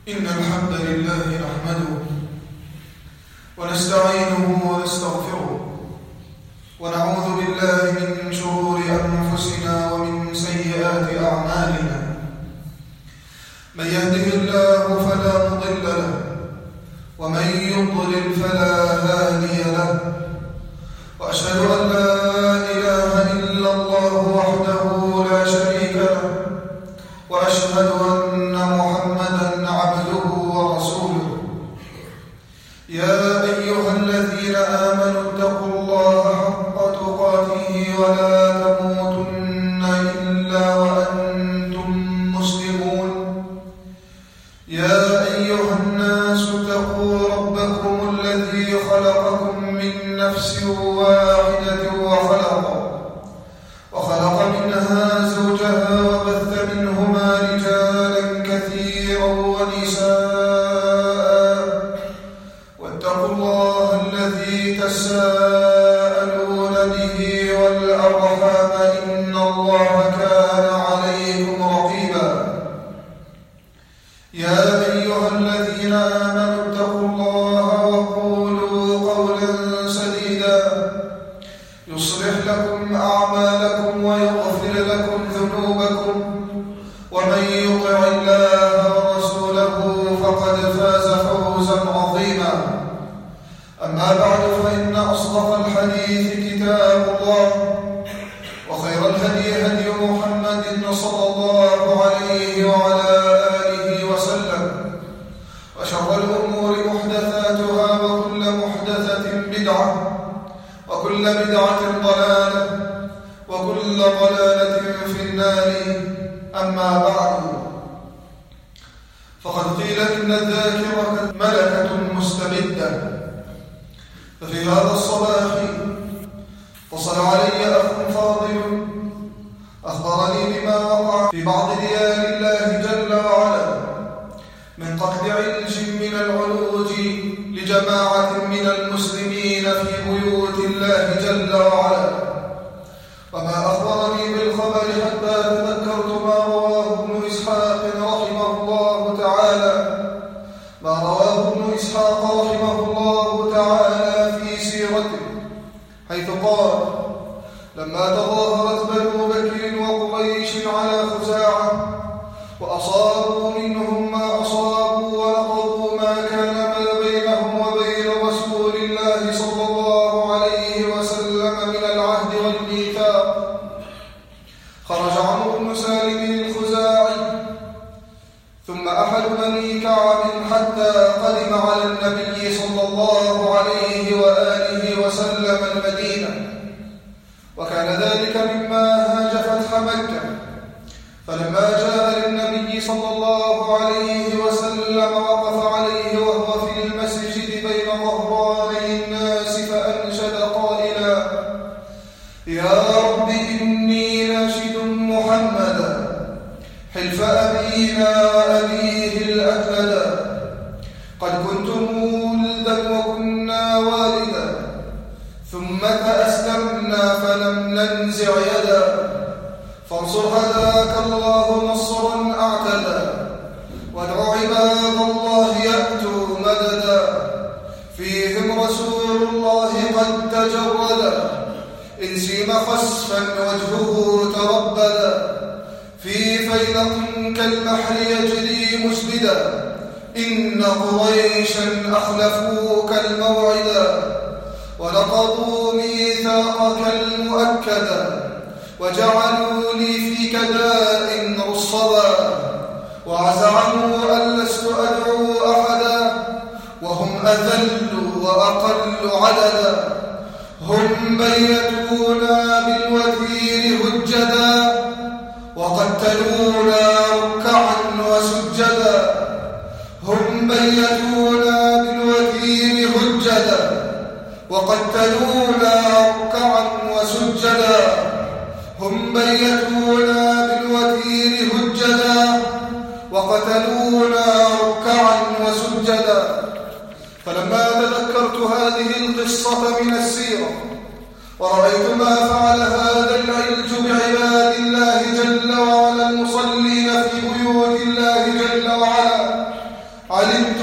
إن الحمد لله نحمده ونستعينه ونستغفره ونعوذ بالله من شرور أنفسنا ومن سيئات أعمالنا. من يهده الله فلا مضل له ومن يضلل فلا هادي له، وأشهد أن لا إله إلا الله وحده لا شريك له، وأشهد أن محمدًا عبده ورسوله. يا أيها الذين آمنوا اتقوا الله حق تقاته ولا تموتن إلا وأنتم مسلمون. يا أيها الناس اتقوا ربكم الذي خلقكم من نفس واحدة وخلق منها زوجها وبث منهما رجالا كثيرا ونساء، واتقوا الله الذي تساءلون به والأرحام إن الله كان عليكم رقيبا. يا أيها الذين آمنوا اتقوا الله وقولوا قولا سديدا يصلح لكم أعمالكم ويغفر لكم ذنوبكم، ومن يطع الله ورسوله فقد فاز فوزا عظيما. أما بعد، فإن أصدق الحديث كتاب الله، وخير الهدي هدي محمد صلى الله عليه وعلى آله وسلم، وشر الأمور محدثاتها، وكل محدثة بدعة، وكل بدعة ضلالة، وكل ضلالة في النار. أما بعد، فقد قيل إن الذاكرة ملكة مستبدة. ففي هذا الصباح وصل علي أخ فاضل أخبرني بما وقع في بعض ديار الله جل وعلا من قتل علج من العلوج لجماعة من المسلمين في بيوت الله جل وعلا. وما أخبرني بالخبر حتى تذكرت ما رواه ابن إسحاق رحمه الله تعالى في سيرته، حيث قال: لما تظاهرت بنو بكر وقريش على خزاعة وأصابوا منهم ما أصابوا ونقضوا ما كان ما بينهم وبين رسول الله صلى الله عليه وسلم من العهد والميثاق، خرج عمرو بن سالم الخزاعي ثم أحد بني كعب حتى قدم على النبي صلى الله عليه وآله وسلم المدينة، وكان ذلك مما هاج فتح مكة. فلما جاء للنبي صلى الله عليه وسلم وقف عليه وهو في المسجد بين ظهراني الناس، فأنشد قائلا: يا رب إني ناشد محمدا حلف أبينا وأبيه الأجلدا، قد كنتم ولدا وكنا والدا، ثم فأسلمنا فلم ننزع يدا، فانصر هداك الله نصرا أعتدا، وادع عباد الله يأتوا مددا، فيهم رسول الله قد تجردا، إن سيم خسفا وجهه تربدا، في فيلق كالبحر يجري مسبدا، إن قريشا أخلفوك الموعدا، ونقضوا ميثاقك المؤكدا، وجعلوا لي فيك داء رصدا، وزعموا أن لست أدعو أحدا، وهم أذل وأقل عددا، هم بيتونا بالوتير هجدا، وقتلونا ركعا وسجدا، هم بيتونا بالوتير هجدا، وقتلونا ركعا وسجدا، هم بيتونا بالوتير هجدا، وقتلونا ركعا وسجدا. فلما تذكرت هذه القصة من السيرة ورأيت ما فعل هذا العلج بعباد الله جل وعلا المصلين في بيوت الله جل وعلا،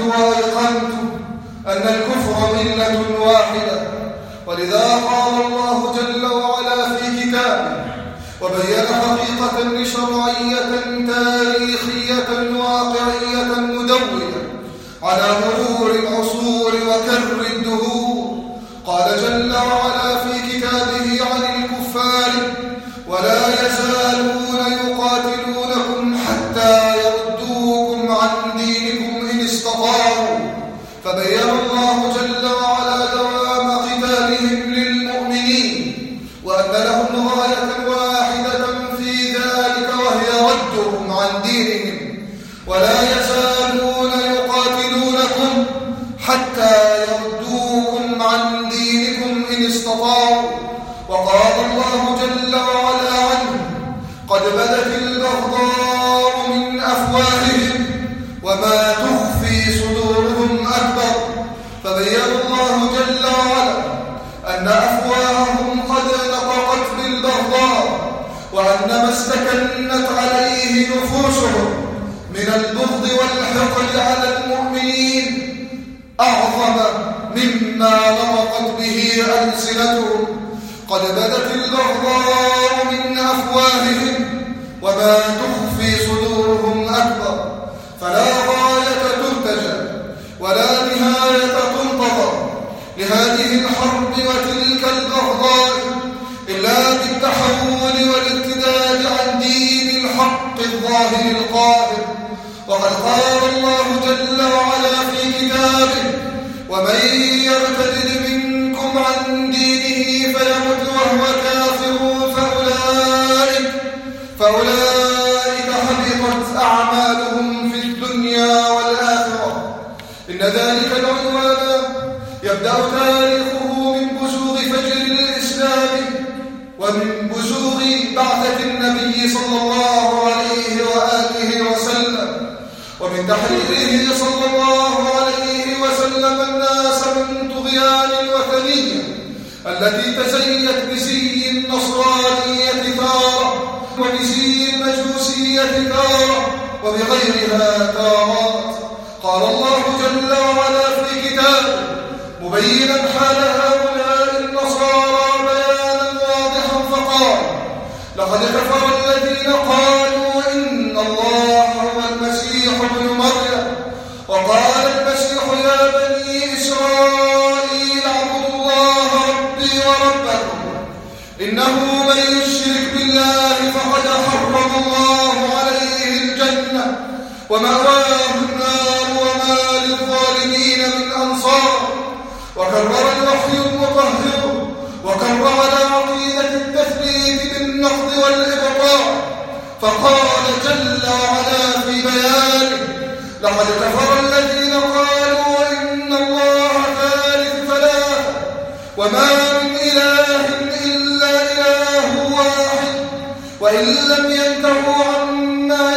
وأيقنت أن الكفر ملة واحدة. ولذا قال الله جل وعلا في كتابه وبين حقيقة شرعية تاريخية واقعية مدونة على مرور العصور وكر الدهور. قال جل وعلا في كتابه عن الكفار ولا يزالون يقاتلونكم حتى يردوكم عن دينكم إن استطاعوا. فبين الله جل وعلا دوام قتالهم للمؤمنين وأن لهم غاية واحدة في ذلك وهي ردهم عن دينهم. ولا يزالون يقاتلونكم حتى يردوكم عن دينكم إن استطاعوا. وقال الله جل وعلا عنه قد بدت البغضاء من أفواههم وما تخفي صدورهم أكبر. فبين الله جل وعلا أن أفواههم قد نطقت بالبغضاء وأن ما استكنت عليه نفوسهم من البغض والحقد على المؤمنين أعظم مما نطقت به ألسنتهم. قد بدت البغضاء من أفواههم وما تخفي صدورهم أكبر. فلا غاية ترتجى ولا نهاية تنتظر لهذه الحرب وتلك البغضاء إلا بالتحول والارتداد عن دين الحق الظاهر القاهر. وقد قال الله جل وعلا في كتابه ومن يرتد منكم عن دينه فيمت وهو كافر فأولئك حبطت أعمالهم في الدنيا والآخرة. إن ذلك العدوان يبدأ تاريخه من بزوغ فجر الإسلام ومن بزوغ بعثة النبي صلى الله عليه وآله وسلم ومن تحريره صلى الله عليه وسلم الناس من طغيان الوثنية التي تزيت بزي النصرانية تارة وبزي المجوسية تارة وبغيرها تارات. قال الله جل وعلا في كتابه مبينا حال هؤلاء النصارى بيانا واضحا فقال لقد كفر الذين قالوا إن الله هو المسيح ابن مريم وقال المسيح يا بني إسرائيل اعبدوا الله ربي وربكم إنه من يشرك بالله فقد حرم الله عليه الجنة ومأواه النار وما للظالمين من أنصار. وكرر الوحي المطهر وكرر على عقيدة التثبيت بالنقد والإبطال فقال جل وعلا في بيانه لقد كفر الذين قالوا إن الله ثالث ثلاثة وما من إله إلا إله واحد وإن لم ينتهوا عما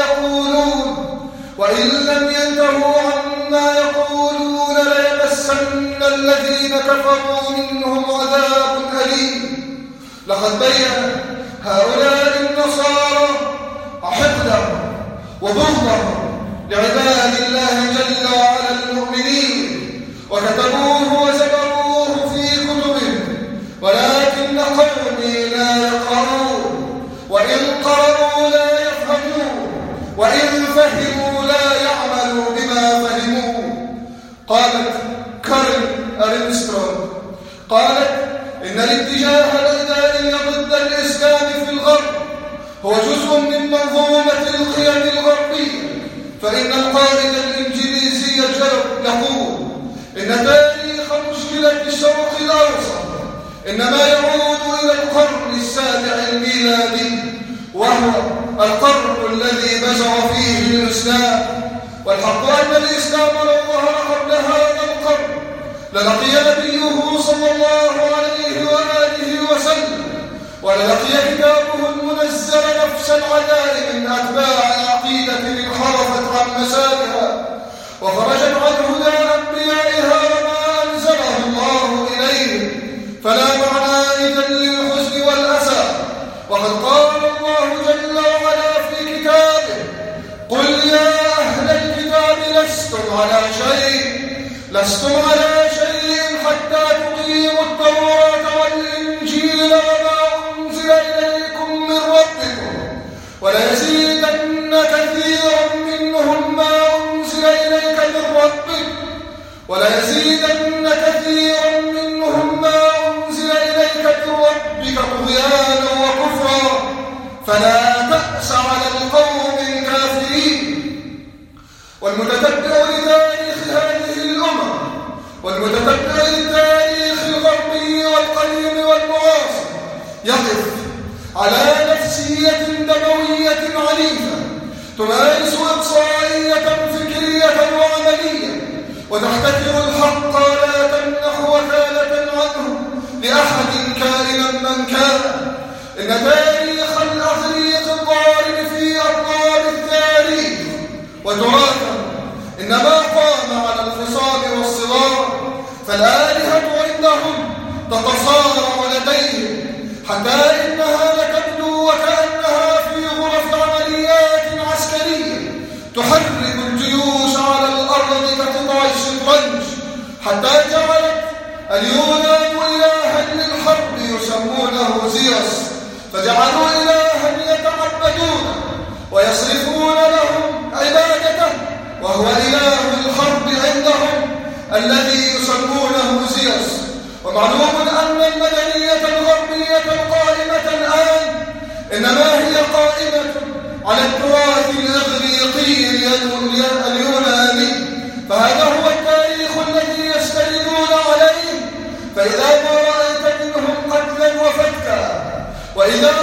يقولون ليمسن الذين كفروا منهم عذاب أليم. لقد بين هؤلاء النصارى حقدهم وبغضهم لعباد الله جل وعلا المؤمنين وكتبوه وزبروه في كتبهم ولكن قومي لا يقرؤون وإن قرأوا لا يفهمون وإن فهموا لا يعملوا بما فهموا. قالت كارين أرمسترونغ قالت إن الاتجاه الإداري ضد الإسلام في الغرب هو جزء من منظومة القيم الغربية. فإن القائد الإنجليزي يقول إن تاريخ مشكلة الشرق الأوسط إنما يعود إلى القرن السابع الميلادي وهو القرن الذي بزغ فيه الإسلام. والحق أن الإسلام لو ظهر قبل هذا القرن للقي نبيه صلى الله عليه وآله وسلم وللقي كتابه المنزل نفس العداء من أتباع عقيدة انحرفت عن مسارها وخرجت عن هدى أنبيائها وما أنزله الله إليه. فلا معنى إذن للحزن والأسى. وقد قال الله جل وعلا في كتابه قل يا أهل الكتاب لستم على شيء لستم على شيء حتى تقيموا التوراة والإنجيل وما أنزل إليكم من ربكم وليزيدن كثيرا منهم ما أنزل إليك من ربك طغيانا وكفرا فلا تأس على القوم الكافرين. والمتتبع لتاريخ هذه الأمم والمتتبع للتاريخ الغربي والقديم والمعاصر يقف على نفسية دموية عنيفة تمارس إقصائية فكرية وعملية وتحتكر الحق لا تمنح وكالة عنه لأحد كائنا من كان. إن تاريخ الأغريق الضارب في أطناب التاريخ وتراثا إنما قام على الخصام والصغار، فالآلهة عندهم تتصارع لديهم حتى إنها لتبدو وكأنها في غرف عمليات عسكرية تحرك الجيوش على الأرض كقطع الشطرنج، حتى جعلت اليونان إلها للحرب يسمونه زيوس، فجعلوا إلها يتعبدون ويصرفون لهم عبادته، وهو إله الحرب عندهم الذي يسمونه زيوس. ومعلوم أن المدنية الغربية القائمة الآن إنما هي قائمة على التراث الإغريقي اليوناني، فهذا هو التاريخ الذي يستندون عليه. فإذا ما رأيت منهم قتلا وفتكا وإذا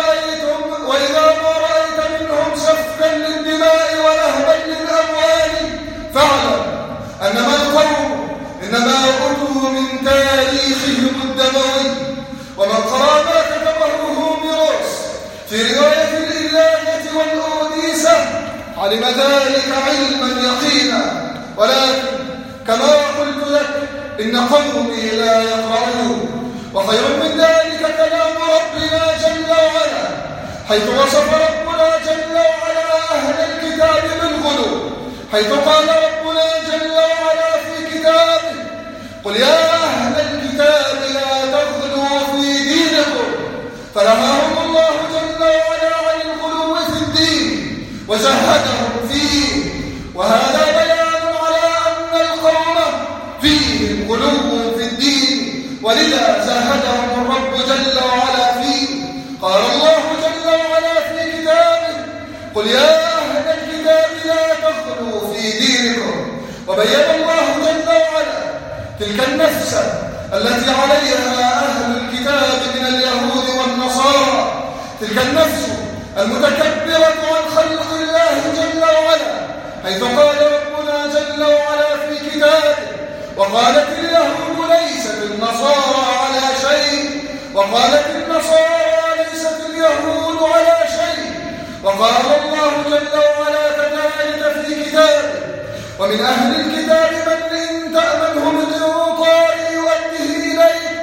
ما رأيت منهم سفكا للدماء ولهبا للأموال فاعلم أنما القوم إنما أتوا من تاريخهم الدموي. ومن قرأ ما كتبه هوميروس في رواية الإلياذة والأوديسة علم ذلك علما يقينا، ولكن كما قلت لك إن قومي لا يقرؤون. وخير من ذلك كلام ربنا جل وعلا، حيث وصف ربنا جل وعلا أهل الكتاب بالغلو، حيث قال ربنا جل وعلا في كتابه: قل يا أهل الكتاب لا تغلوا في دينكم، فنهاهم الله جل وعلا عن الغلو في الدين وزهدهم فيه. وهذا بيان على أن القوم فيهم غلو في الدين، ولذا زهدهم الرب جل وعلا فيه. قال الله جل وعلا في كتابه: قل يا أهل الكتاب لا تغلوا في دينكم. وبين الله جل وعلا تلك النفس التي عليها أهل الكتاب من اليهود والنصارى، تلك النفس المتكبرة عن خلق الله جل وعلا، حيث قال ربنا جل وعلا في كتابه: وقالت اليهود ليست النصارى على شيء، وقالت النصارى ليست اليهود على شيء. وقال الله جل وعلا كذلك في كتابه: ومن أهل الكتاب من إن تأمنه بقنطار يؤديه إليك،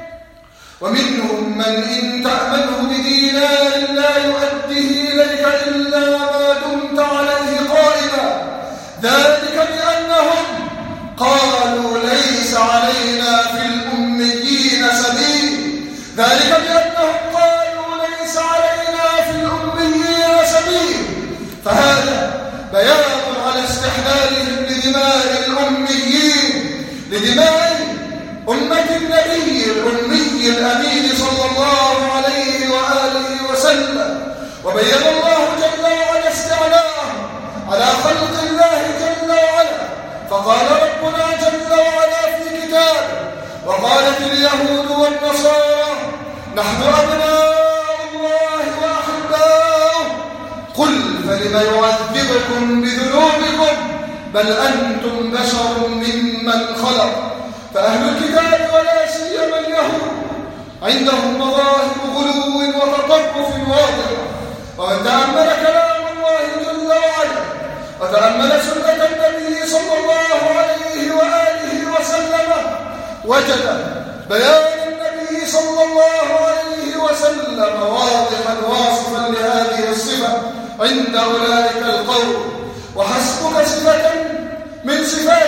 ومنهم من إن تأمنه بدينار لا يؤديه إليك إلا ما دمت عليه قائما، ذلك بأنهم قالوا ليس علينا في الأميين سبيل، ذلك بأنهم قالوا ليس علينا في الأميين سبيل. فهذا بيان على استحلالهم لدماء الأميين، لدماء أمة النبي الأمي الأمين صلى الله عليه وآله وسلم. وبين الله جل وعلا استعلاءه على خلق الله جل وعلا، فقال ربنا جل وعلا في كتابه: وقالت اليهود والنصارى نحن أبناء الله وأحباؤه، قل فلم يعذبكم بذنوبكم بل أنتم بشر ممن خلق. فأهل الكتاب ولا سيما اليهود عندهم مظاهر غلو وتطرف واضحة. ومن تأمل كلام الله جل وعلا وتأمل سنة النبي صلى الله عليه وآله وسلم وجد بيان النبي صلى الله عليه وسلم واضحا واصفا لهذه الصفة عند أولئك القوم. وحسبك صفة من صفات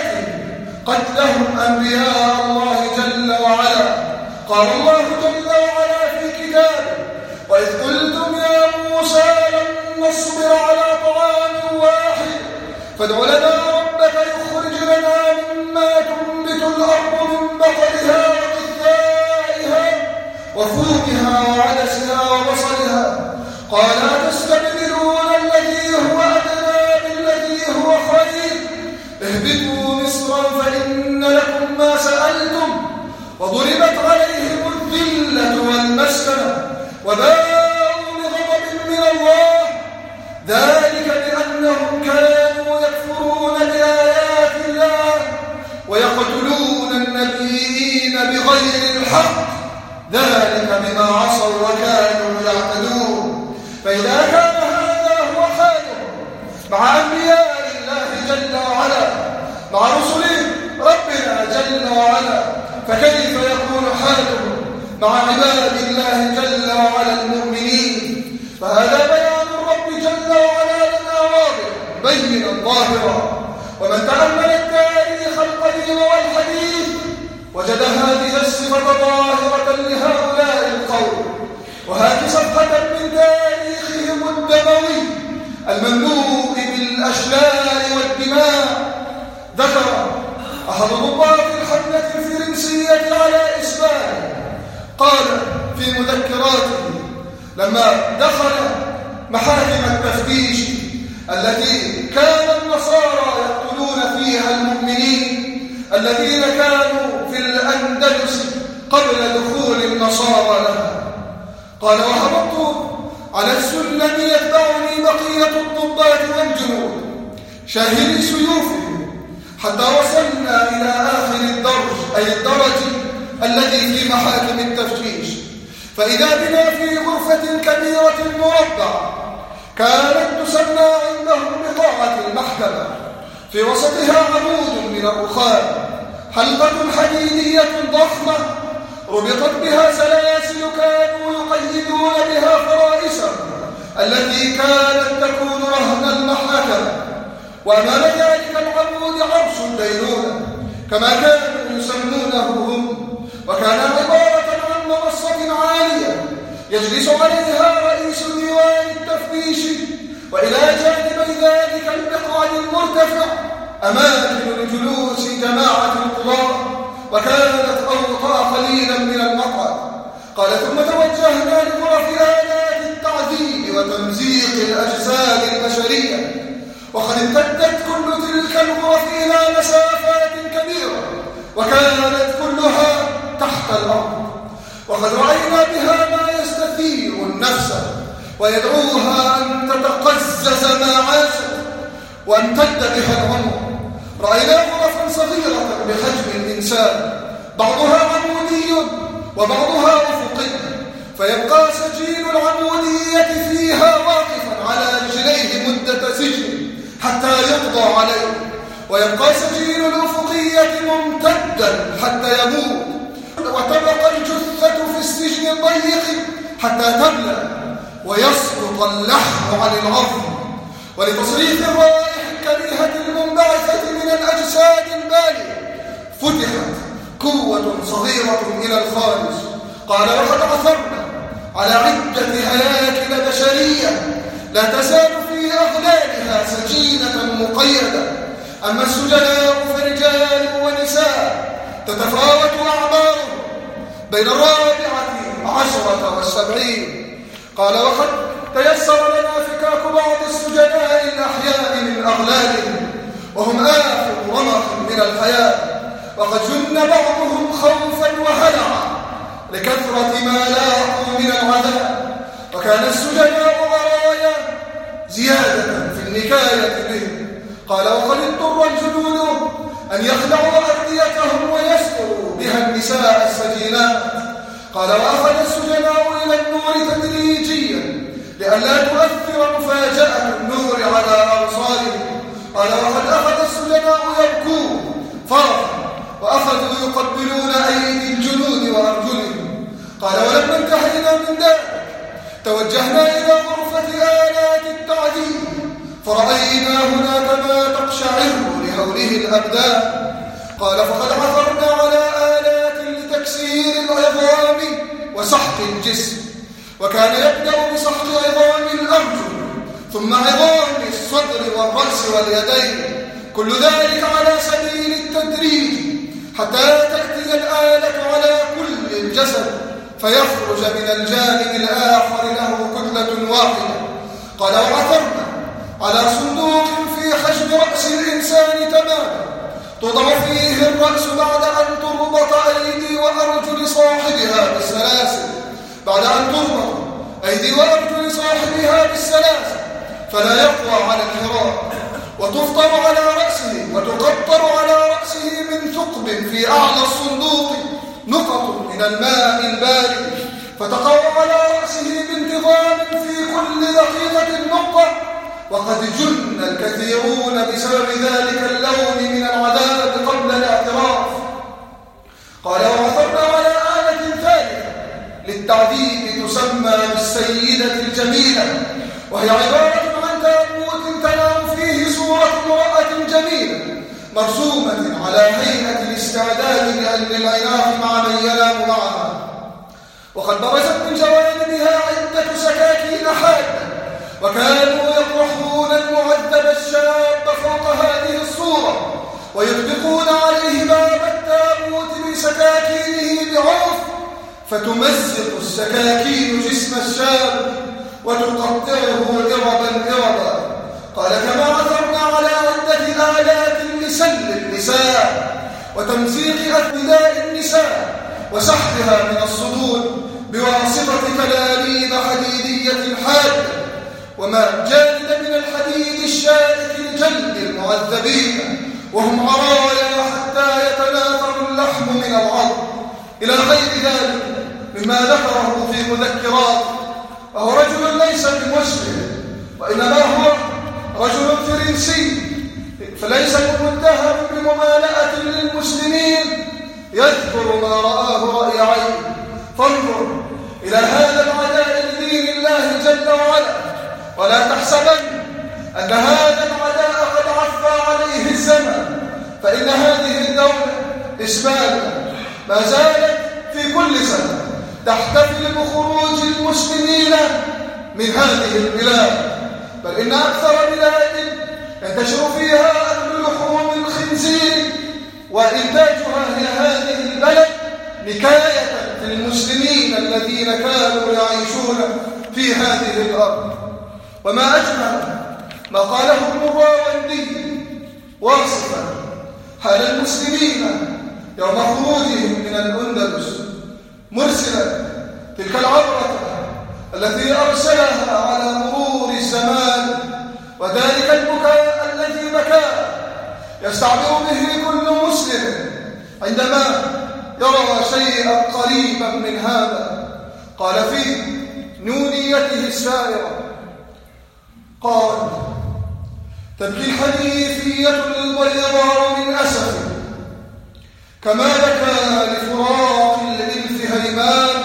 قتلهم أنبياء الله جل وعلا. قال الله جل وعلا في كتابه: وإذ قلتم يا موسى لن نصبر على طعام واحد فادع لنا ربك يخرج لنا مما تنبت الأرض من بقلها وقثائها وفومها وعدسها وبصلها قال أتستبدلون الذي هو أدنى بالذي هو خير اهبطوا مصرا فإن لكم ما سألتم وضربت عليهم الذلة والمسكنة وباءوا بغضب من الله ذلك بأنهم كانوا يكفرون بآيات الله ويقتلون النبيين بغير الحق ذلك بما عصوا وكانوا يعتدون. فإذا كان هذا هو حالهم مع أنبياء الله جل وعلا مع رسل ربنا جل وعلا فكيف يكون حالهم مع عباد الله جل وعلا المؤمنين؟ فهذا بيان الرب جل وعلا لنا واضح بينا ظاهرا. ومن تأمل التاريخ القديم والحديث وجد هذه الصفة ظاهرة لهؤلاء القوم. وهذه صفحة من تاريخهم الدموي المملوء بالأشلاء والدماء. ذكر أحد ضباط الحملة الفرنسية على إسبانيا قال في مذكراته لما دخل محاكم التفتيش التي كان النصارى يقتلون فيها المؤمنين الذين كانوا في الأندلس قبل دخول النصارى لها، قال وهبطت على السلم يتبعني بقية الضباط والجنود شاهدي سيوفهم حتى وصلنا إلى آخر الدرج أي الدرج الذي في محاكم التفتيش، فإذا بنا في غرفة كبيرة مربعة كانت تسمى عندهم بقاعة المحكمة، في وسطها عمود من الرخام، حلقة حديدية ضخمة ربطت بها سلاسل كانوا يقيدون بها فرائسهم التي كانت تكون رهن المحاكمة، وأمام ذلك العمود عرش الدينونة كما كانوا يسمونه هم، وكان عبارة عن منصة عالية يجلس عليها رئيس ديوان التفتيش، وإلى جانبي ذلك المقعد المرتفع أماكن لجلوس جماعة القضاة، وكانت أوطى قليلا من المقعد. قال ثم توجهنا لغرف آلات التعذيب وتمزيق الأجساد البشرية، وقد امتدت كل تلك الغرف إلى مسافات كبيرة وكانت كلها تحت الأرض، وقد رأينا بها ما يستثير النفس ويدعوها أن تتقزز ما عاشت وامتد بها العمر. رأينا غرفا صغيرة بحجم الإنسان بعضها عمودي وبعضها أفقي، فيبقى سجين العمودية فيها واقفا على رجليه مدة سجن حتى يقضى عليه، ويبقى سجين الأفقية ممتدا حتى يموت، وتبقى الجثة في السجن الضيق حتى تبلى ويسقط اللحم عن العظم. ولتصريف الروائح الكريهة المنبعثة من الأجساد البالية فتحت قوة صغيرة إلى الخارج. قال وقد عثرنا على عدة هياكل بشرية لا تزال في أغلالها سجينة مقيدة، أما السجناء فرجال ونساء تتفاوت أعمارهم بين 14 و70. قال وقد تيسر لنا فكاك بعض السجناء الأحياء من أغلالهم وهم آخر رمق من الحياة، وقد جن بعضهم خوفا وهلعا لكثرة ما لاقوا من العذاب، وكان السجناء غرايا زيادة في النكاية بهم. قال وقد اضطر الجنود أن يخلعوا أرديتهم ويسقوا بها النساء السجينات. قال وأخذ السجناء إلى النور تدريجيا لئلا تؤثر مفاجأة النور على أبصارهم. قال وقد أخذ السجناء يبكون فرحا وأخذوا يقبلون أيدي الجنود وأرجلهم. قال ولما انتهينا من ذلك توجهنا إلى غرفة آلات التعذيب فرأينا هناك ما تقشعر لهوله الأبدان، قال فقد عثرنا على آلات لتكسير العظام وسحق الجسم، وكان يبدأ بسحق عظام الأرجل ثم عظام الصدر والرأس واليدين، كل ذلك على سبيل التدريج حتى تأتي الآلة على كل الجسد فيخرج من الجانب الآخر له كتلة واحدة. قال وعثرنا على صندوق في حجم رأس الإنسان تماما، تضع فيه الرأس بعد أن تربط أيدي وأرجل صاحبها بالسلاسل، فلا يقوى على الحراء، وتفطر على رأسه وتقطر على رأسه من ثقب في أعلى الصندوق نقط من الماء البارد، فتقع على رأسه بانتظام في كل دقيقة نقطة، وقد جن الكثيرون بسبب ذلك اللون من العذاب قبل الاعتراف. قال وعثرنا على آلة ثالثة للتعذيب تسمى بالسيدة الجميلة، وهي عبارة عن تابوت تنام فيه صورة امرأة جميلة مرسومة على هيئة الاستعداد للعناق مع من ينام معها، وقد برزت من جوانبها عدة سكاكين حادة، وكانوا يطرحون المعذب الشاب فوق هذه الصورة ويطبقون عليه باب التابوت بسكاكينه بعنف، فتمزق السكاكين جسم الشاب وتقطعه إربا. قال كما عثرنا على عدة آلات لسل النساء وتمزيق أفئداء النساء وسحبها من الصدور بواسطة كلاليب حديدية حادة ومجالد من الحديد الشائك لجلد المعذبين وهم عرايا حتى يتناثر اللحم من العظم، إلى غير ذلك مما ذكره في مذكرات. وهو رجل ليس بمسلم، وإنما هو رجل فرنسي، فليس متهم بممالأة للمسلمين، يذكر ما رآه رأي عين. فانظر إلى هذا العداء لدين الله جل وعلا، ولا تحسبن أن هذا العداء قد عفى عليه الزمن، فإن هذه الدولة إسبانيا ما زالت في كل سنة تحتفل بخروج المسلمين من هذه البلاد، بل إن أكثر بلاد ينتشر فيها أكل لحوم الخنزير وإنتاجها هي هذه البلد نكاية في المسلمين الذين كانوا يعيشون في هذه الأرض. وما أجمل ما قاله ابن الراوندي واصفا حال المسلمين يوم خروجهم من الأندلس، مرسلا تلك العبرة التي أرسلها على مرور الزمان، وذلك البكاء الذي بكاه يستعبر به كل مسلم عندما يرى شيئا قريبا من هذا. قال في نونيته السائرة، قال تبكي الحنيفية البيضاء من أسف كما بكى لفراق الإلف هيمان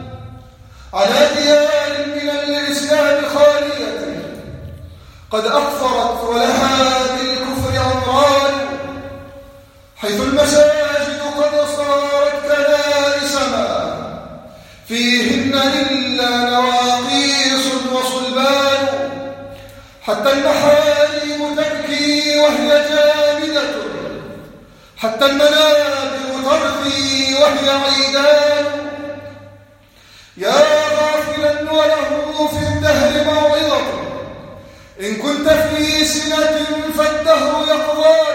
على ديار من الإسلام خالية قد أكثرت ولها بالكفر عمران، حيث المساجد قد صارت كنائس ما فيهن إلا نواقيس وصلبان، حتى المحارم تبكي وهي جامدة، حتى المنابر ترثي وهي عيدان. يا غافلا وله في الدهر موعظة، إن كنت في سنة فالدهر يقضان،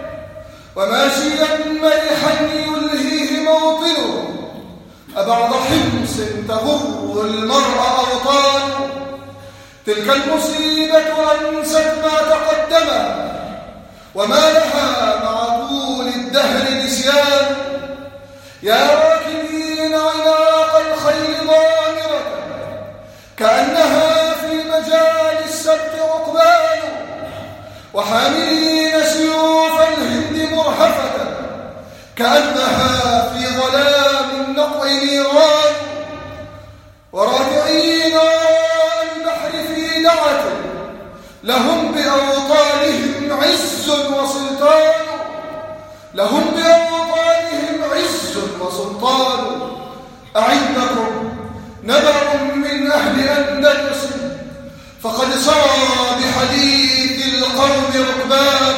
وماشيا مرحا يلهيه موطنه أبعد حمص تغر المرء أوطان. تلك المصيبة أنست ما تقدم وما لها مع طول الدهر نسيان. يا راكبين عناق الخيل ضامرة كأنها في مجال السبت عقبان، وحاملين سيوف الهند مرهفة كأنها في ظلام النقع نيران، ورافعين البحر في دعة لهم بأوطانهم عز وسلطان، لهم بأوطانهم عز وسلطان. أعندكم نبأ من أهل أندلس فقد سرى بحديث القوم ركبان.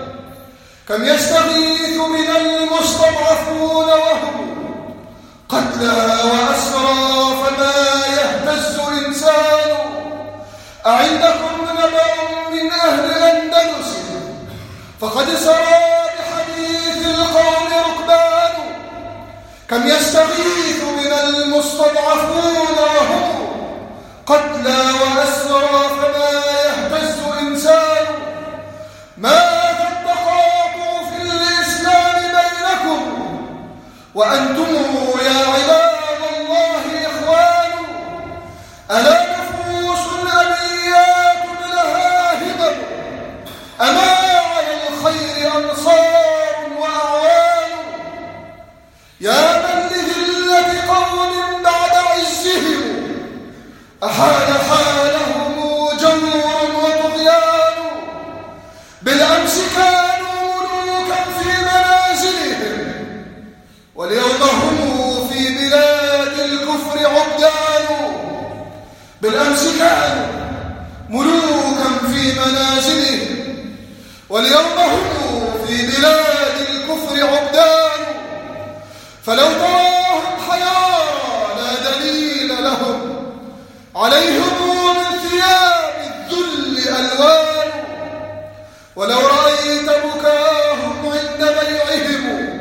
كم يستغيث من المستضعفون وهم قتلى وأسرى فما يهتز إنسان. أعندكم نبأ من أهل أندلس فقد سرى بحديث القوم ركبان. كم يستغيث من المستضعفون وهم قتلى وأسرى فما يهتز إنسان. ماذا التقاطع في الإسلام بينكم وأنتم يا عباد الله إخوان. ألا نفوس أبيات لها همم أما على الخير أنصار وأعوان. يا من لذلة قوم بعد عزهم أحال حالهم جور وطغيان. بالأمس كانوا ملوكا في منازلهم واليوم هم في بلاد الكفر عبدان. بالأمس كانوا ملوكا في منازلهم واليوم هم في بلاد الكفر عبدان. فلو تراهم حيارى لا دليل لهم عليهم من ثياب الذل ألوان. ولو رأيت بكاهم عند بيعهم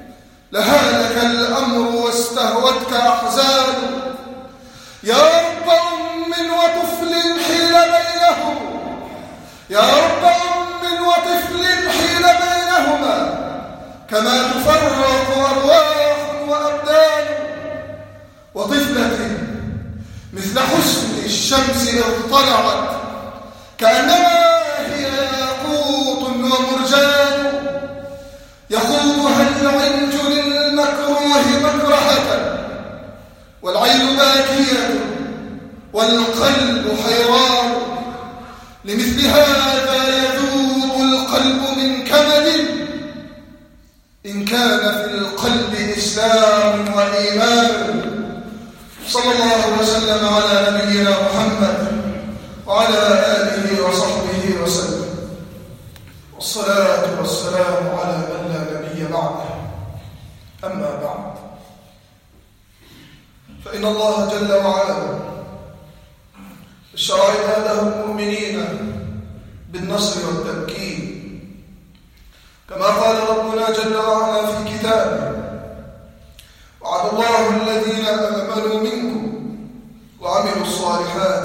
لهالك الأمر واستهوتك أحزان. يا رب أم وطفل حيل بينهم يا رب أم وطفل حيل بينهما كما تفرق أرواح وأبدان. وطفلة مثل حسن الشمس إذ طلعت كأنما هي ياقوت ومرجان. يخوضها العنج للمكروه مكرهة والعين باكية والقلب حيران. لمثل هذا يذوب القلب من كمد إن كان في القلب إسلام وإيمان. صلى الله وسلم على نبينا محمد وعلى آله وصحبه وسلم. والصلاة والسلام على من لا نبي بعده. أما بعد، فإن الله جل وعلا اشترى عباده المؤمنين بالنصر والتمكين كما قال ربنا جل وعلا في كتابه: وعد الله الذين آمنوا منكم وعملوا الصالحات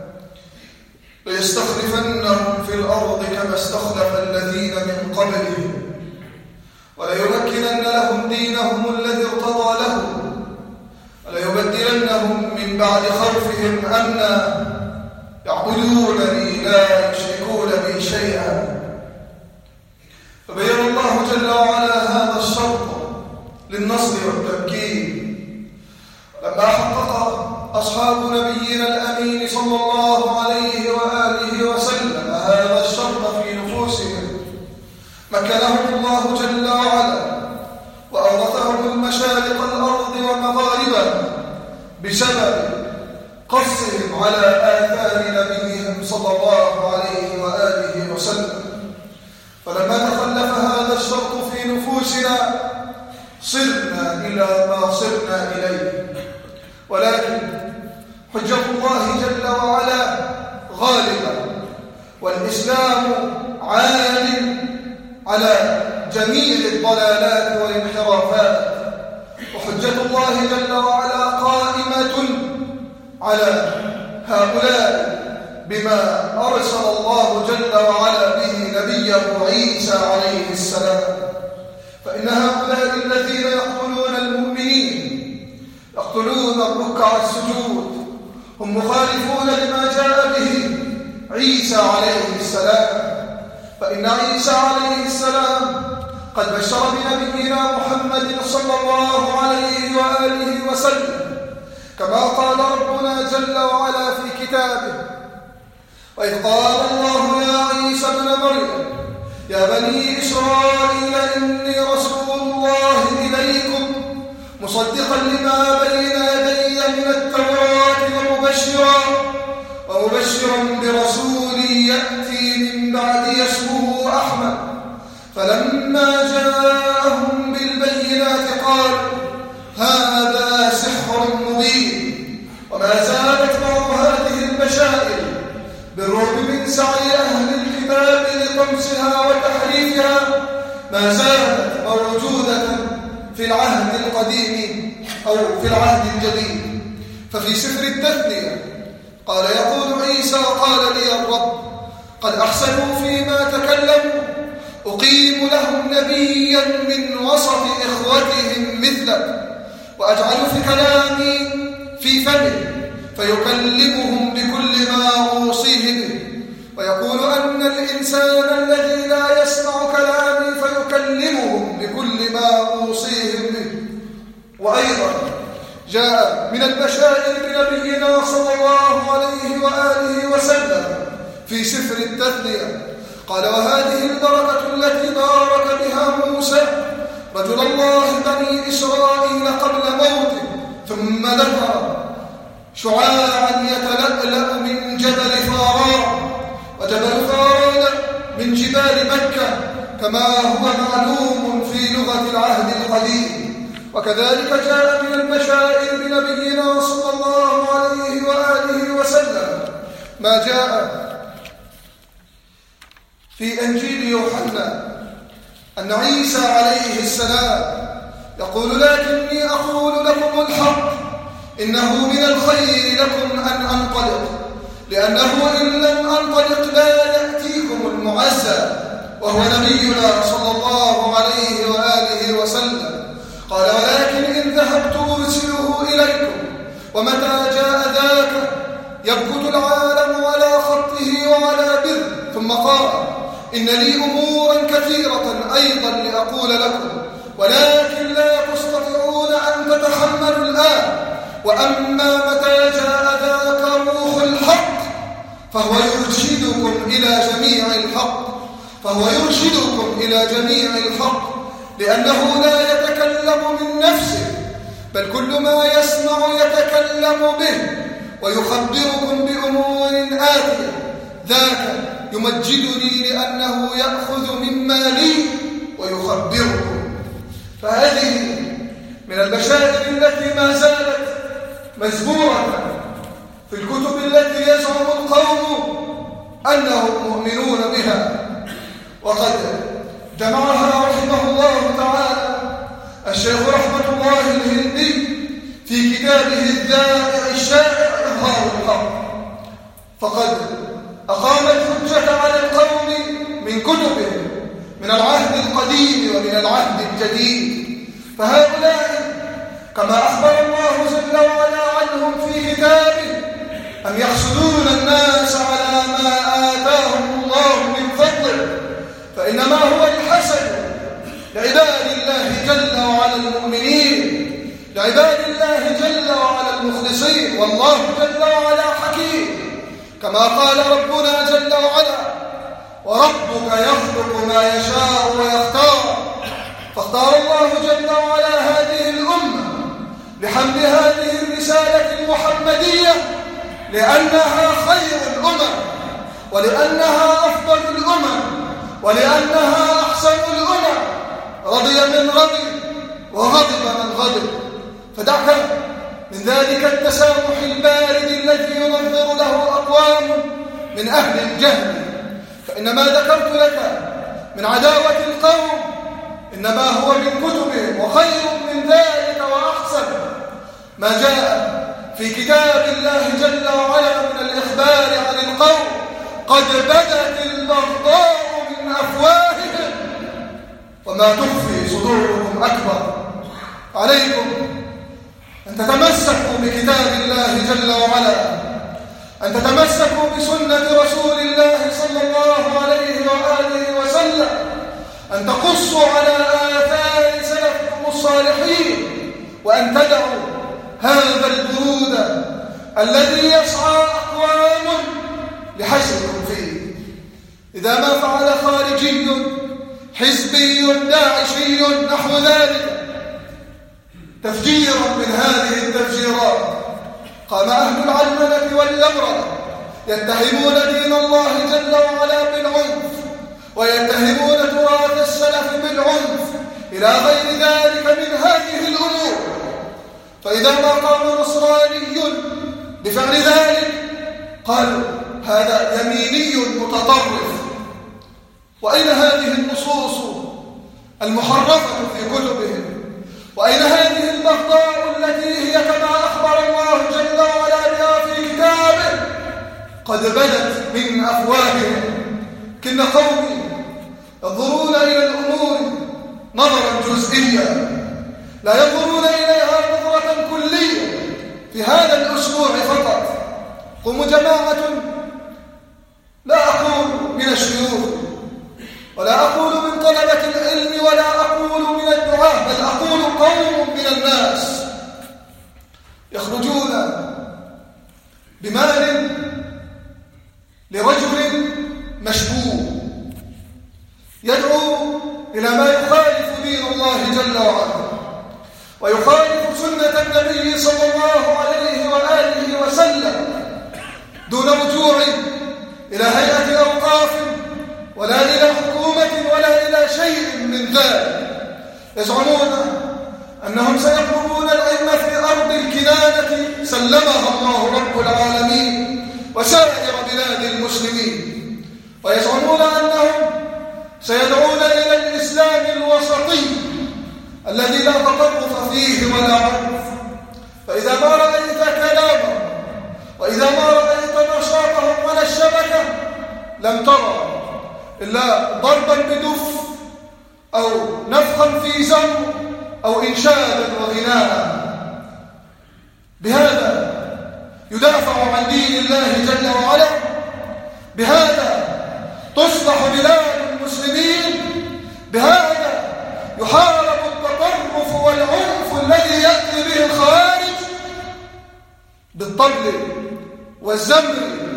ليستخلفنهم في الأرض كما استخلف الذين من قبلهم وليمكنن لهم دينهم الذي ارتضى لهم وليبدلنهم من بعد خوفهم أمنا يعبدونني لا يشركون بي شيئا. فبين الله جل وعلا هذا الشرط للنصر والتمكين لما حقق أصحاب نبينا الأمين صلى الله عليه وآله وسلم هذا الشرط في نفوسهم. مكنهم الله جل وعلا وأورثهم المشارق الأرض ومغاربها بسبب قصهم على آثار نبيهم صلى الله عليه وآله وسلم. فلما تخلف هذا الشرط في نفوسنا صرنا إلى ما صرنا إليه. ولكن حجة الله جل وعلا غالبة والإسلام عال على جميع الضلالات والانحرافات. وحجة الله جل وعلا قائمة على هؤلاء بما أرسل الله جل وعلا به نبيه عيسى عليه السلام. فإن هؤلاء الذين يقتلون المؤمنين يقتلون الركع السجود هم مخالفون لما جاء به عيسى عليه السلام. فإن عيسى عليه السلام قد بشر بنبينا محمد صلى الله عليه وآله وسلم كما قال ربنا جل وعلا في كتابه: وإذ قال الله يا عيسى ابن مريم يا بني إسرائيل إني رسول الله إليكم مصدقا لما بين يدي من التوراة ومبشرا برسول يأتي من بعدي اسمه أحمد. فلما جاءهم بالبينات قالوا هذا سحر مبين. وما زالت بعض هذه البشائر بالرغم من سعي أهل الكتاب لطمسها وتحريفها ما زالت موجودة في العهد القديم أو في العهد الجديد. ففي سفر التثنية قال يقول عيسى قال لي الرب قد أحسنوا فيما تكلموا أقيم لهم نبيا من وسط إخوتهم مثلك وأجعل في كلامي في فمه فيكلمهم بكل ما أوصيه به. ويقول أن الإنسان الذي لا يسمع كلامي فيكلمهم بكل ما أوصيه به. وأيضا جاء من البشائر بنبينا صلى الله عليه وآله وسلم في سفر التثنية قال وهذه البركة التي بارك بها موسى رجل الله بني إسرائيل قبل موته. ثم ذكر شعاعا يتلألأ من جبل فاران، وجبل فاران من جبال مكة كما هو معلوم في لغة العهد القديم. وكذلك جاء من البشائر بنبينا صلى الله عليه وآله وسلم ما جاء في إنجيل يوحنا أن عيسى عليه السلام يقول لكني أقول لكم الحق إنه من الخير لكم أن أنطلق لأنه إن لم أنطلق لا يأتيكم المعزى وهو نبينا صلى الله عليه وآله وسلم. قال ولكن إن ذهبت أرسله إليكم ومتى جاء ذاك يبكت العالم على خطه وعلى بر. ثم قال إن لي أمورا كثيرة أيضا لأقول لكم ولكن لا تستطيعون أن تتحملوا الآن. وأما متى جاء ذاك روح الحق فهو يرشدكم إلى جميع الحق لأنه لا يتكلم من نفسه بل كل ما يسمع يتكلم به ويخبركم بأمور آتية ذاك يمجدني لأنه يأخذ مما لي ويخبركم. فهذه من البشائر التي ما زالت مزبورة في الكتب التي يزعم القوم أنهم مؤمنون بها. وقد جمعها رحمه الله تعالى الشيخ رحمة الله الهندي في كتابه الذائع الشائع إظهار الحق. فقد أقام الحجة على القوم من كتبهم من العهد القديم ومن العهد الجديد. فهؤلاء كما أخبر الله جل وعلا عنهم في كتابه أم يحسدون الناس على ما آتاهم الله من فضله فإنما هو الحسد لعباد الله جل وعلا المؤمنين لعباد الله جل وعلا المخلصين. والله جل وعلا حكيم كما قال ربنا جل وعلا وربك يخلق ما يشاء ويختار. فاختار الله جل وعلا هذه الأمة لحمل هذه الرسالة المحمدية لأنها خير الأمم ولأنها أفضل الأمم ولأنها أحسن الأمم. رضي من رضي وغضب من غضب. فدعك من ذلك التسامح البارد الذي ينظر له أقوام من أهل الجهل. فإنما ذكرت لك من عداوة القوم إنما هو من كتبهم وخير من ذلك وأحسن ما جاء في كتاب الله جل وعلا من الإخبار عن القوم قد بدت البغضاء من أفواههم وما تخفي صدورهم أكبر. عليكم أن تتمسكوا بكتاب الله جل وعلا أن تتمسكوا بسنة رسول الله صلى الله عليه وآله وسلم أن تقصوا على آثار سلفكم الصالحين وأن تدعوا هذا البرود الذي يسعى أقوام لحشركم فيه. إذا ما فعل خارجي ورغم ذلك تفجيرا من هذه التفجيرات قام أهل العلمنة واللمرة يتهمون دين الله جل وعلا بالعنف، ويتهمون تراث السلف بالعنف إلى غير ذلك من هذه الأمور. فإذا ما قام نصراني بفعل ذلك قالوا هذا يميني متطرف. وأين هذه النصوص المحرفة في كتبهم؟ وأين هذه البغضاء التي هي كما أخبر الله جل وعلا بها في كتابه قد بدت من أفواههم؟ كن قومي ينظرون إلى الأمور نظرا جزئيا، لا ينظرون إليها نظرة كلية في هذا الأسبوع فقط. قوموا جماعة، لا أقول من الشيوخ ولا أقول من طلبة العلم ولا أقول من الدعاة، بل أقول قوم من الناس يخرجون بمال لرجل مشبوه يدعو إلى ما يخالف دين الله جل وعلا ويخالف سنة النبي صلى الله عليه وآله وسلم، دون رجوع إلى هيئة أوقاف ولا إلى حكومة ولا إلى شيء من ذلك. يزعمون أنهم سيطلبون العلم في أرض الكنانة سلمها الله رب العالمين وسائر بلاد المسلمين، ويزعمون أنهم سيدعون إلى الإسلام الوسطي الذي لا تطرف فيه ولا عنف. فإذا ما رأيت كلامهم وإذا ما رأيت نشاطهم على الشبكة لم ترى إلا ضربا بدف أو نفخا في زمر أو إنشادا وغناء. بهذا يدافع عن دين الله جل وعلا، بهذا تصلح بلاد المسلمين، بهذا يحارب التطرف والعنف الذي يأتي به الخارج بالطبل والزمر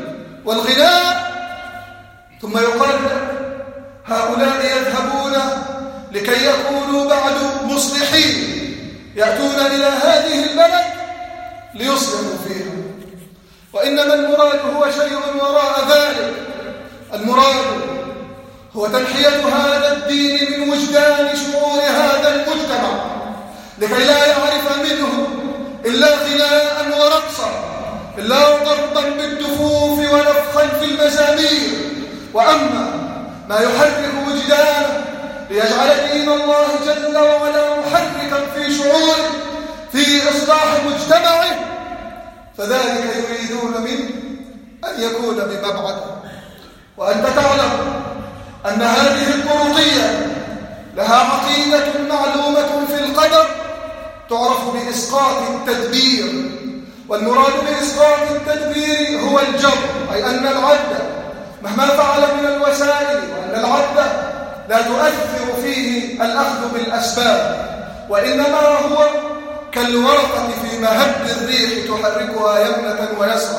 والغناء. ثم يقال هؤلاء يذهبون لكي يكونوا بعد مصلحين، يأتون إلى هذه البلد ليصلحوا فيها، وإنما المراد هو شيء وراء ذلك. المراد هو تنحية هذا الدين من وجدان شعور هذا المجتمع لكي لا يعرف منه إلا غناء ورقصا، إلا ضربا بالدفوف ونفخا في المزامير. وأما ما يحرك وجدانه ليجعل دين الله جل وعلا محركا في شعوره في إصلاح مجتمعه، فذلك يريدون منه أن يكون بمبعده. وأنت تعلم أن هذه الطرقية لها عقيدة معلومة في القدر تعرف بإسقاط التدبير، والمراد بإسقاط التدبير هو الجبر، أي أن العبد مهما فعل من الوسائل وأن العبد لا تؤثر فيه الأخذ بالأسباب، وإنما هو كالورقة في مهب الريح تحركها يمنة ويسرا.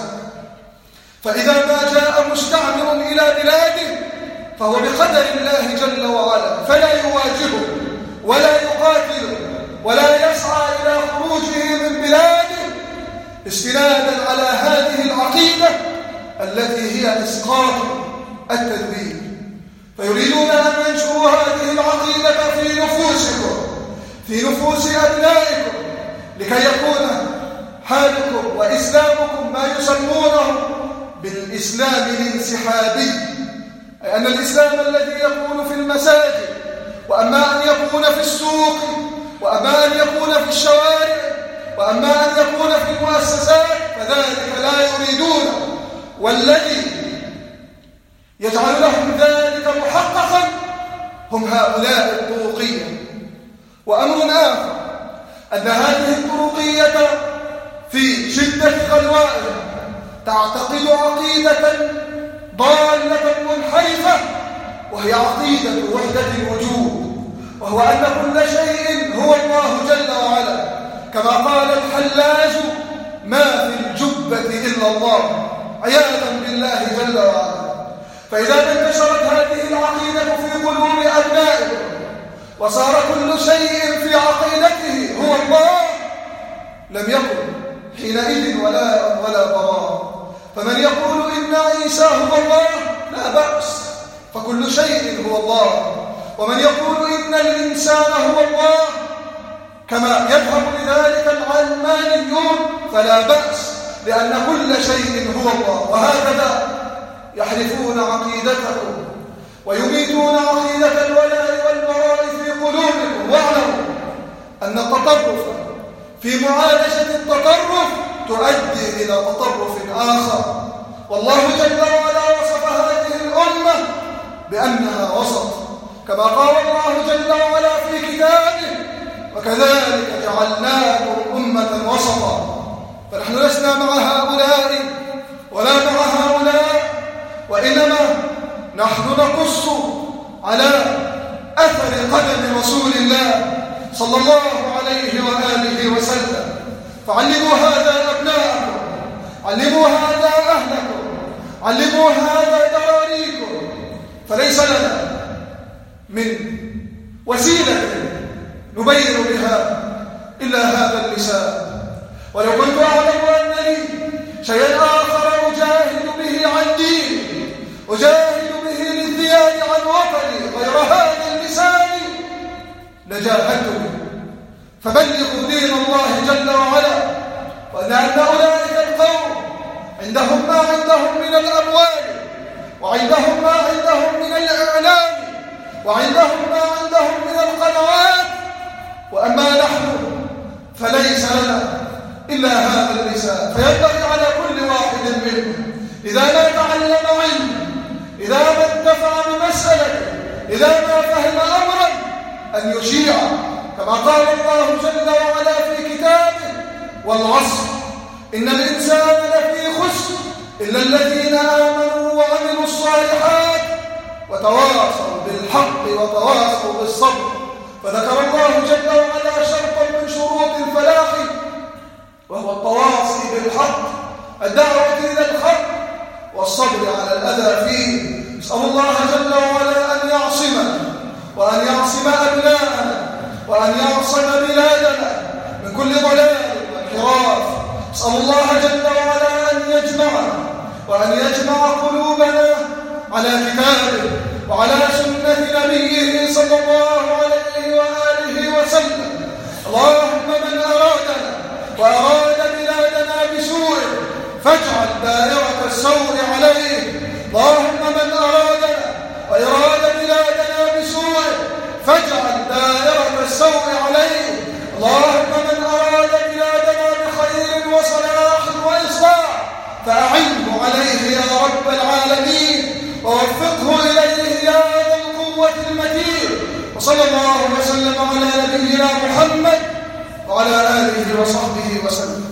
فإذا ما جاء مستعمر إلى بلاده فهو بقدر الله جل وعلا، فلا يواجهه ولا يقاتله ولا يسعى إلى خروجه من بلاده استنادا على هذه العقيدة التي هي إسقاط التدبير. فيريدون أن ينشروا هذه العقيدة في نفوسكم، في نفوس أبنائكم، لكي يكون حالكم وإسلامكم ما يسمونه بالإسلام الانسحابي، أي أن الإسلام الذي يكون في المساجد، وأما أن يكون في السوق، وأما أن يكون في الشوارع، وأما أن يكون في المؤسسات، فذلك لا يريدونه. والذي يجعل لهم ذلك محققا هم هؤلاء الطرقية. وأمر آخر أن هذه الطرقية في شدة غلوائها تعتقد عقيدة ضالة منحرفة، وهي عقيدة وحدة الوجود، وهو أن كل شيء هو الله جل وعلا، كما قال الحلاج ما في الجبة إلا الله، عياذا بالله جل وعلا. فإذا انتشرت هذه العقيدة في قلوب أبنائكم وصار كل شيء لم يكن حينئذ ولا براء. فمن يقول إن عيسى هو الله لا بأس، فكل شيء هو الله. ومن يقول إن الإنسان هو الله كما يذهب لذلك العلمانيون فلا بأس، لأن كل شيء هو الله. وهكذا يحرفون عقيدته ويميتون عقيدة الولاء والبراء في قلوبكم. واعلموا أن التطرف في معالجة التطرف تؤدي إلى تطرف آخر. والله جل وعلا وصف هذه الأمة بأنها وسط، كما قال الله جل وعلا في كتابه: وكذلك جعلناكم أمة وسطا. فنحن لسنا مع هؤلاء ولا مع هؤلاء، وإنما نحن نقص على أثر قدم رسول الله صلى الله عليه وآله وسلم. فعلموا هذا أبناءكم، علموا هذا أهلكم، علموا هذا دراريكم. فليس لنا من وسيلة نبين بها إلا هذا اللسان. ولو كنت أعلم أن لي شيئا آخر أجاهد به عن ديني، أجاهد به للذيان عن وطني غير هذا اللسان لجاهدت به. فبلغوا دين الله جل وعلا، وأن أولئك القوم عندهم ما عندهم من الأموال، وعندهم ما عندهم من الإعلام، وعندهم ما عندهم من القنوات، وأما نحن فليس لنا إلا هذا اللسان. فينبغي على كل واحد منهم إذا ما تعلم علم، إذا ما انتفع بمسألة، إذا ما فهم أمرا أن يشيع، كما قال الله جل وعلا في كتابه: والعصر إن الإنسان لفي خسر إلا الذين آمنوا وعملوا الصالحات وتواصوا بالحق وتواصوا بالصبر. فذكر الله جل وعلا شرطا من شروط الفلاح، وهو التواصي بالحق، الدعوة إلى الحق والصبر على الأذى فيه. نسأل الله جل وعلا أن يعصمنا وأن يعصم أبناءنا وأن يعصم بلادنا من كل ضلال وانحراف. نسأل الله جل وعلا أن يجمعنا وأن يجمع قلوبنا على كتابه وعلى سنة نبيه صلى الله عليه وآله وسلم. اللهم من أرادنا وأراد بلادنا بسوء فاجعل دائرة السوء عليه. اللهم من أرادنا وإراد بلادنا بسوء فاجعل دائرة السوء عليه. اللهم من أراد بلادنا بخير وصلاح وإصلاح فأعنه عليه يا رب العالمين، ووفقه إليه يا ذا القوة المتين. وصلى الله وسلم على نبينا محمد وعلى آله وصحبه وسلم.